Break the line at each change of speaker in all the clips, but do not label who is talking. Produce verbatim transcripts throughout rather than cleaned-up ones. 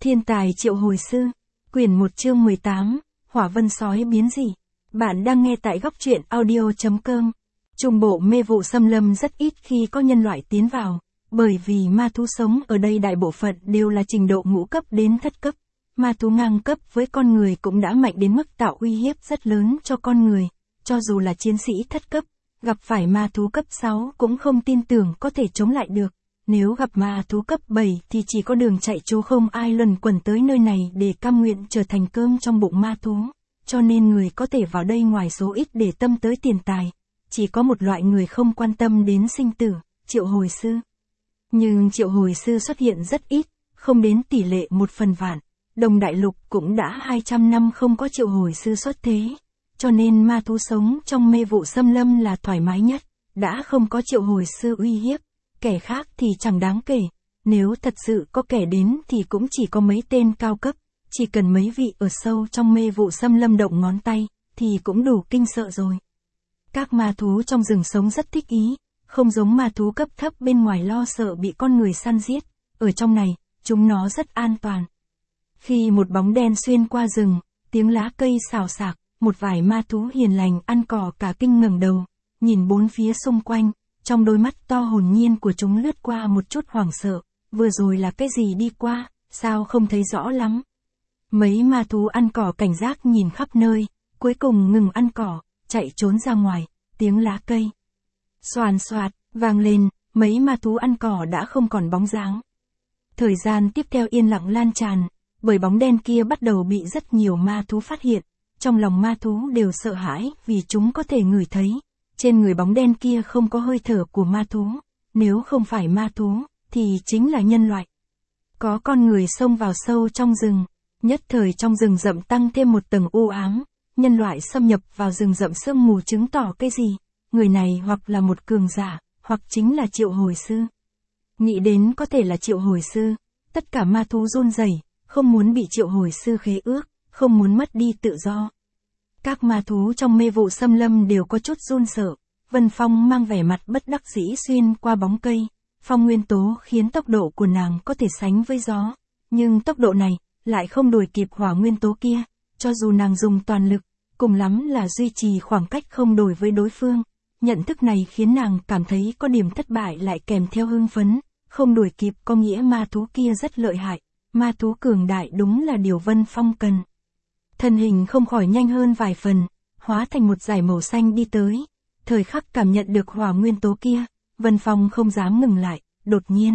Thiên tài triệu hồi sư, quyển một chương mười tám, hỏa vân sói biến dị. Bạn đang nghe tại góc truyện audio.com. Trung bộ mê vụ xâm lâm rất ít khi có nhân loại tiến vào, bởi vì ma thú sống ở đây đại bộ phận đều là trình độ ngũ cấp đến thất cấp. Ma thú ngang cấp với con người cũng đã mạnh đến mức tạo uy hiếp rất lớn cho con người, cho dù là chiến sĩ thất cấp, gặp phải ma thú cấp sáu cũng không tin tưởng có thể chống lại được. Nếu gặp ma thú cấp bảy thì chỉ có đường chạy trốn, không ai luẩn quẩn tới nơi này để cam nguyện trở thành cơm trong bụng ma thú. Cho nên người có thể vào đây ngoài số ít để tâm tới tiền tài. Chỉ có một loại người không quan tâm đến sinh tử, triệu hồi sư. Nhưng triệu hồi sư xuất hiện rất ít, không đến tỷ lệ một phần vạn. Đồng đại lục cũng đã hai trăm năm không có triệu hồi sư xuất thế. Cho nên ma thú sống trong mê vụ xâm lâm là thoải mái nhất, đã không có triệu hồi sư uy hiếp. Kẻ khác thì chẳng đáng kể, nếu thật sự có kẻ đến thì cũng chỉ có mấy tên cao cấp, chỉ cần mấy vị ở sâu trong mê vụ xâm lâm động ngón tay, thì cũng đủ kinh sợ rồi. Các ma thú trong rừng sống rất thích ý, không giống ma thú cấp thấp bên ngoài lo sợ bị con người săn giết, ở trong này, chúng nó rất an toàn. Khi một bóng đen xuyên qua rừng, tiếng lá cây xào xạc, một vài ma thú hiền lành ăn cỏ cả kinh ngẩng đầu, nhìn bốn phía xung quanh. Trong đôi mắt to hồn nhiên của chúng lướt qua một chút hoảng sợ, vừa rồi là cái gì đi qua, sao không thấy rõ lắm. Mấy ma thú ăn cỏ cảnh giác nhìn khắp nơi, cuối cùng ngừng ăn cỏ, chạy trốn ra ngoài, tiếng lá cây xoàn xoạt, vang lên, mấy ma thú ăn cỏ đã không còn bóng dáng. Thời gian tiếp theo yên lặng lan tràn, bởi bóng đen kia bắt đầu bị rất nhiều ma thú phát hiện, trong lòng ma thú đều sợ hãi vì chúng có thể ngửi thấy. Trên người bóng đen kia không có hơi thở của ma thú, nếu không phải ma thú, thì chính là nhân loại. Có con người xông vào sâu trong rừng, nhất thời trong rừng rậm tăng thêm một tầng u ám, nhân loại xâm nhập vào rừng rậm sương mù chứng tỏ cái gì, người này hoặc là một cường giả, hoặc chính là triệu hồi sư. Nghĩ đến có thể là triệu hồi sư, tất cả ma thú run rẩy, không muốn bị triệu hồi sư khế ước, không muốn mất đi tự do. Các ma thú trong mê vụ xâm lâm đều có chút run sợ. Vân Phong mang vẻ mặt bất đắc dĩ xuyên qua bóng cây. Phong nguyên tố khiến tốc độ của nàng có thể sánh với gió. Nhưng tốc độ này lại không đuổi kịp hỏa nguyên tố kia. Cho dù nàng dùng toàn lực, cùng lắm là duy trì khoảng cách không đổi với đối phương. Nhận thức này khiến nàng cảm thấy có điểm thất bại lại kèm theo hưng phấn. Không đuổi kịp có nghĩa ma thú kia rất lợi hại. Ma thú cường đại đúng là điều Vân Phong cần. Thân hình không khỏi nhanh hơn vài phần, hóa thành một dải màu xanh đi tới. Thời khắc cảm nhận được hỏa nguyên tố kia, Vân Phong không dám ngừng lại, đột nhiên.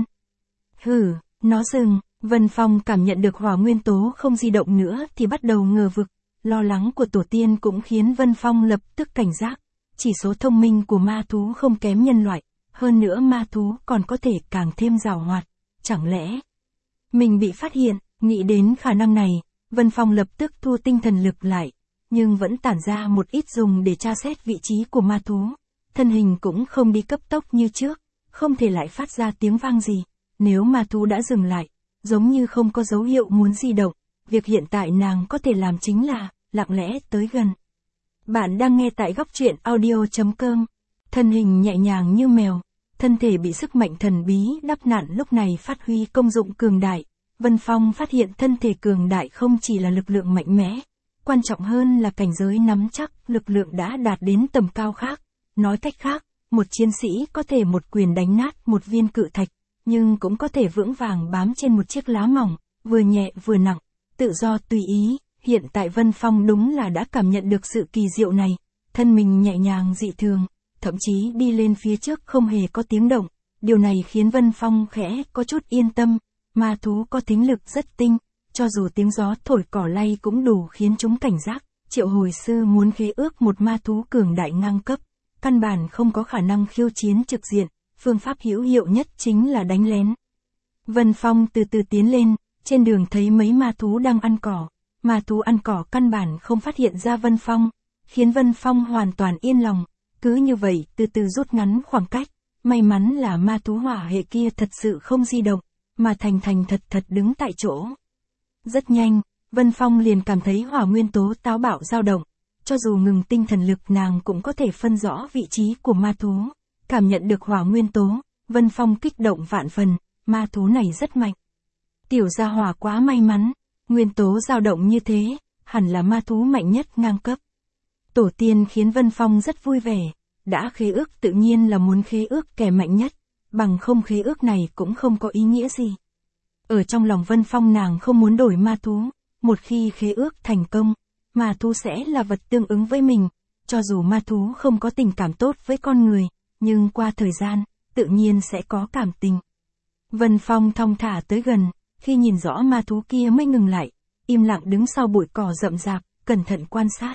Hừ, nó dừng, Vân Phong cảm nhận được hỏa nguyên tố không di động nữa thì bắt đầu ngờ vực, lo lắng của tổ tiên cũng khiến Vân Phong lập tức cảnh giác. Chỉ số thông minh của ma thú không kém nhân loại, hơn nữa ma thú còn có thể càng thêm giàu hoạt, chẳng lẽ mình bị phát hiện, nghĩ đến khả năng này. Vân Phong lập tức thu tinh thần lực lại, nhưng vẫn tản ra một ít dùng để tra xét vị trí của ma thú. Thân hình cũng không đi cấp tốc như trước, không thể lại phát ra tiếng vang gì. Nếu ma thú đã dừng lại, giống như không có dấu hiệu muốn di động, việc hiện tại nàng có thể làm chính là, lặng lẽ tới gần. Bạn đang nghe tại góc truyện audio.com. Thân hình nhẹ nhàng như mèo, thân thể bị sức mạnh thần bí đắp nặn lúc này phát huy công dụng cường đại. Vân Phong phát hiện thân thể cường đại không chỉ là lực lượng mạnh mẽ, quan trọng hơn là cảnh giới nắm chắc, lực lượng đã đạt đến tầm cao khác. Nói cách khác, một chiến sĩ có thể một quyền đánh nát một viên cự thạch, nhưng cũng có thể vững vàng bám trên một chiếc lá mỏng, vừa nhẹ vừa nặng, tự do tùy ý. Hiện tại Vân Phong đúng là đã cảm nhận được sự kỳ diệu này, thân mình nhẹ nhàng dị thường, thậm chí đi lên phía trước không hề có tiếng động. Điều này khiến Vân Phong khẽ có chút yên tâm. Ma thú có thính lực rất tinh, cho dù tiếng gió thổi cỏ lay cũng đủ khiến chúng cảnh giác. Triệu hồi sư muốn khế ước một ma thú cường đại ngang cấp, căn bản không có khả năng khiêu chiến trực diện, phương pháp hữu hiệu nhất chính là đánh lén. Vân Phong từ từ tiến lên, trên đường thấy mấy ma thú đang ăn cỏ, ma thú ăn cỏ căn bản không phát hiện ra Vân Phong, khiến Vân Phong hoàn toàn yên lòng, cứ như vậy từ từ rút ngắn khoảng cách. May mắn là ma thú hỏa hệ kia thật sự không di động, mà thành thành thật thật đứng tại chỗ. Rất nhanh, Vân Phong liền cảm thấy hỏa nguyên tố táo bạo dao động, cho dù ngừng tinh thần lực nàng cũng có thể phân rõ vị trí của ma thú. Cảm nhận được hỏa nguyên tố, Vân Phong kích động vạn phần, ma thú này rất mạnh. Tiểu gia hỏa quá may mắn, nguyên tố dao động như thế, hẳn là ma thú mạnh nhất ngang cấp. Tổ tiên khiến Vân Phong rất vui vẻ, đã khế ước tự nhiên là muốn khế ước kẻ mạnh nhất, bằng không khế ước này cũng không có ý nghĩa gì. Ở trong lòng Vân Phong nàng không muốn đổi ma thú, một khi khế ước thành công, ma thú sẽ là vật tương ứng với mình, cho dù ma thú không có tình cảm tốt với con người, nhưng qua thời gian, tự nhiên sẽ có cảm tình. Vân Phong thong thả tới gần, khi nhìn rõ ma thú kia mới ngừng lại, im lặng đứng sau bụi cỏ rậm rạp, cẩn thận quan sát.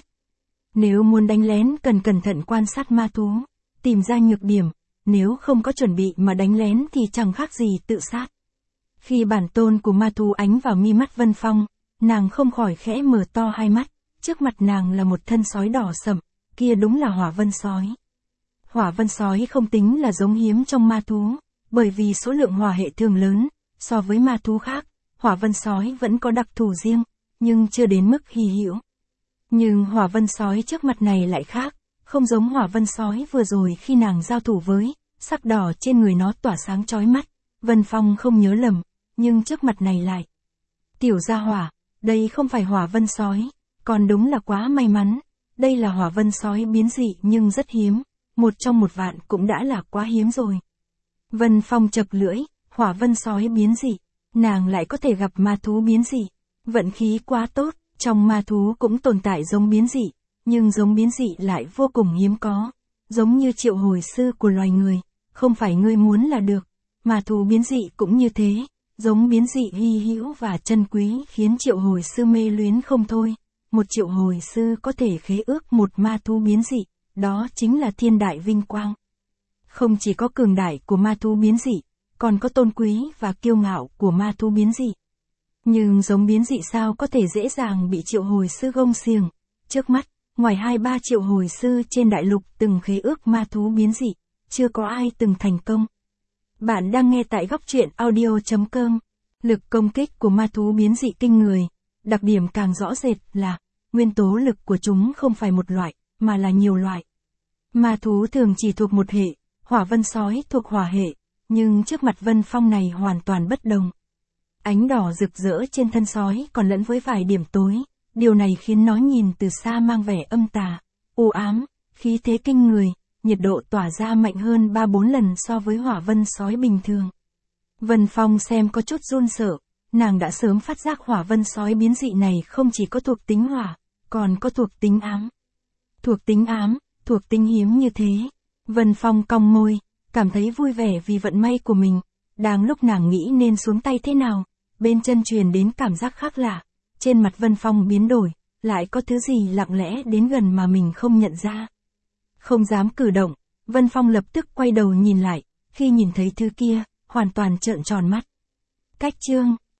Nếu muốn đánh lén cần cẩn thận quan sát ma thú, tìm ra nhược điểm, nếu không có chuẩn bị mà đánh lén thì chẳng khác gì tự sát. Khi bản tôn của ma thú ánh vào mi mắt Vân Phong, nàng không khỏi khẽ mở to hai mắt, trước mặt nàng là một thân sói đỏ sậm, kia đúng là hỏa vân sói. Hỏa vân sói không tính là giống hiếm trong ma thú, bởi vì số lượng hỏa hệ thường lớn, so với ma thú khác, hỏa vân sói vẫn có đặc thù riêng, nhưng chưa đến mức hy hữu. Nhưng hỏa vân sói trước mặt này lại khác, không giống hỏa vân sói vừa rồi khi nàng giao thủ với, sắc đỏ trên người nó tỏa sáng chói mắt, Vân Phong không nhớ lầm, nhưng trước mặt này lại. Tiểu gia hỏa, đây không phải hỏa vân sói, còn đúng là quá may mắn, đây là hỏa vân sói biến dị nhưng rất hiếm, một trong một vạn cũng đã là quá hiếm rồi. Vân Phong chập lưỡi, hỏa vân sói biến dị, nàng lại có thể gặp ma thú biến dị, vận khí quá tốt, trong ma thú cũng tồn tại giống biến dị, nhưng giống biến dị lại vô cùng hiếm có, giống như triệu hồi sư của loài người, không phải ngươi muốn là được, ma thú biến dị cũng như thế, giống biến dị hy hữu và chân quý khiến triệu hồi sư mê luyến không thôi, một triệu hồi sư có thể khế ước một ma thú biến dị, đó chính là thiên đại vinh quang. Không chỉ có cường đại của ma thú biến dị, còn có tôn quý và kiêu ngạo của ma thú biến dị. Nhưng giống biến dị sao có thể dễ dàng bị triệu hồi sư gông xiềng, trước mắt, ngoài hai ba triệu hồi sư trên đại lục từng khế ước ma thú biến dị, chưa có ai từng thành công. Bạn đang nghe tại góc truyện audio chấm com. Lực công kích của ma thú biến dị kinh người, đặc điểm càng rõ rệt là, nguyên tố lực của chúng không phải một loại, mà là nhiều loại. Ma thú thường chỉ thuộc một hệ, hỏa vân sói thuộc hỏa hệ, nhưng trước mặt Vân Phong này hoàn toàn bất đồng. Ánh đỏ rực rỡ trên thân sói còn lẫn với vài điểm tối, điều này khiến nó nhìn từ xa mang vẻ âm tà, u ám, khí thế kinh người, nhiệt độ tỏa ra mạnh hơn ba bốn lần so với hỏa vân sói bình thường. Vân Phong xem có chút run sợ, nàng đã sớm phát giác hỏa vân sói biến dị này không chỉ có thuộc tính hỏa, còn có thuộc tính ám. Thuộc tính ám, thuộc tính hiếm như thế. Vân Phong cong môi, cảm thấy vui vẻ vì vận may của mình, đang lúc nàng nghĩ nên xuống tay thế nào, bên chân truyền đến cảm giác khác lạ, trên mặt Vân Phong biến đổi, lại có thứ gì lặng lẽ đến gần mà mình không nhận ra. Không dám cử động, Vân Phong lập tức quay đầu nhìn lại, khi nhìn thấy thứ kia, hoàn toàn trợn tròn mắt. Cách chương